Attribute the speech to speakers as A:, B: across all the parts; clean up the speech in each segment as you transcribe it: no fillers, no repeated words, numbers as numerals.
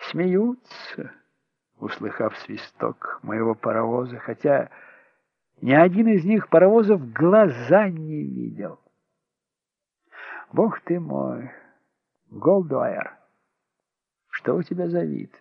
A: смеются, услыхав свисток моего паровоза, хотя ни один из них паровоза в глаза не видел. Бог ты мой, Голдуайр, что у тебя за вид?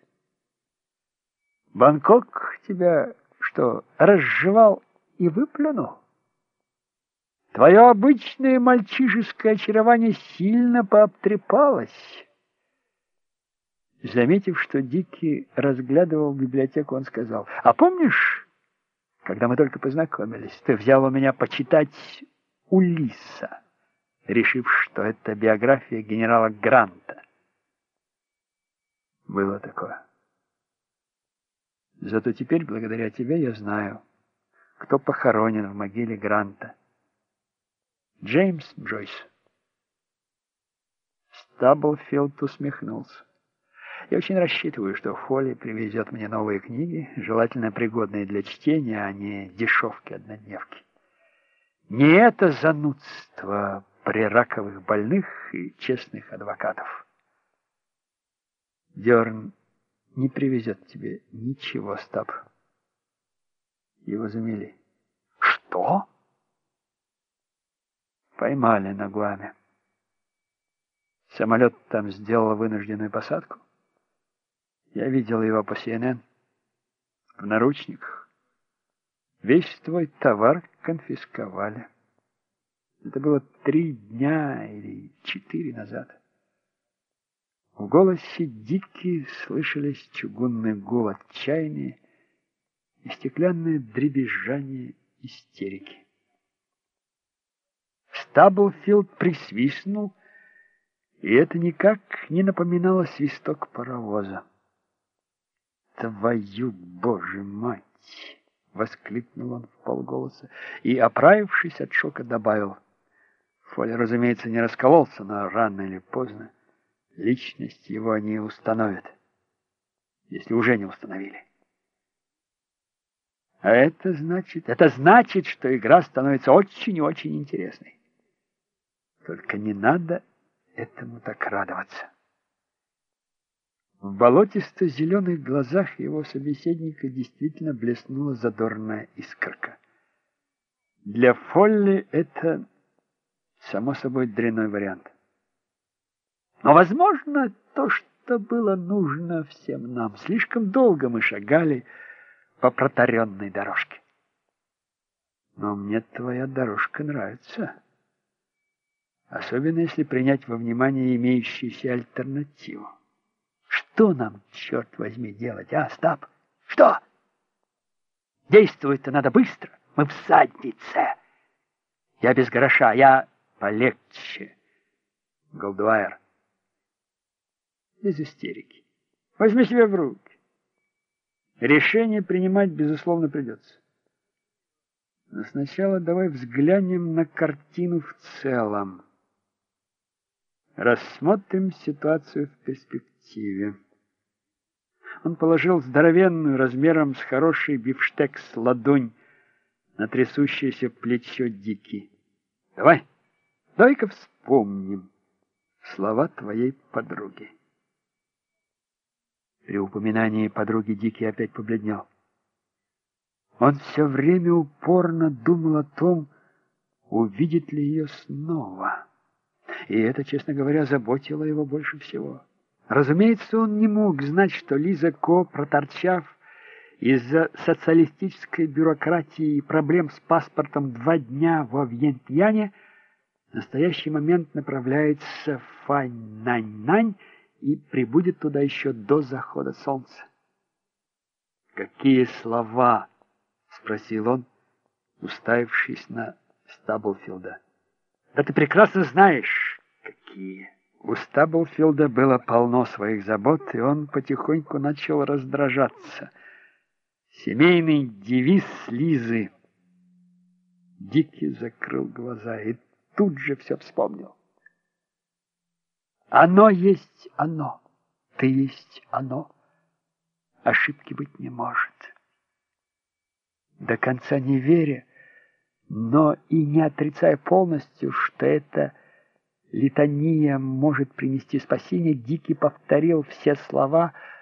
A: Бангкок тебя что, разжевал и выплюнул? Твое обычное мальчишеское очарование сильно пообтрепалось. Заметив, что Дикий разглядывал библиотеку, он сказал: «А помнишь, когда мы только познакомились, ты взял у меня почитать Улисса, решив, что это биография генерала Гранта?» Было такое. Зато теперь, благодаря тебе, я знаю, кто похоронен в могиле Гранта. Джеймс Джойс. Стаблфилд усмехнулся. Я очень рассчитываю, что Фолли привезет мне новые книги, желательно пригодные для чтения, а не дешевки-однодневки. Не это занудство при раковых больных и честных адвокатов. Дерн не привезет тебе ничего, Стаб. Его замели. Что? Поймали на Гуаме. Самолет там сделал вынужденную посадку. Я видел его по CNN. В наручниках. Весь твой товар конфисковали. Это было 3 дня или 4 назад. В голосе Дики слышались чугунный гул отчаяния и стеклянное дребезжание истерики. Стаблфилд присвистнул, и это никак не напоминало свисток паровоза. «Твою, Боже мать!» — воскликнул он вполголоса и, оправившись от шока, добавил: «Фолли, разумеется, не раскололся, но рано или поздно личность его не установят, если уже не установили. А это значит, что игра становится очень и очень интересной. Только не надо этому так радоваться». В болотисто-зеленых глазах его собеседника действительно блеснула задорная искорка. Для Фолли это, само собой, дрянной вариант. Но, возможно, то, что было нужно всем нам. Слишком долго мы шагали по протаренной дорожке. Но мне твоя дорожка нравится. Особенно, если принять во внимание имеющуюся альтернативу. Что нам, черт возьми, делать, а, Стаб? Что? Действовать-то надо быстро. Мы в заднице. Я без гроша, я полегче. Голдуайр. Без истерики. Возьми себя в руки. Решение принимать, безусловно, придется. Но сначала давай взглянем на картину в целом. Рассмотрим ситуацию в перспективе. Он положил здоровенную, размером с хороший бифштекс, ладонь на трясущееся плечо Дики. Давай-ка вспомним слова твоей подруги. При упоминании подруги Дики опять побледнел. Он все время упорно думал о том, увидит ли ее снова. И это, честно говоря, заботило его больше всего. Разумеется, он не мог знать, что Лиза Ко, проторчав из-за социалистической бюрократии и проблем с паспортом 2 дня во Вьентьяне, в настоящий момент направляется в Фаньнань и прибудет туда еще до захода солнца. «Какие слова?» — спросил он, уставившись на Стаблфилда. «Да ты прекрасно знаешь, какие». У Стаблфилда было полно своих забот, и он потихоньку начал раздражаться. Семейный девиз Лизы. Дикий закрыл глаза и тут же все вспомнил. Оно есть оно, ты есть оно. Ошибки быть не может. До конца не веря, но и не отрицая полностью, что это литания может принести спасение, Дикий повторил все слова,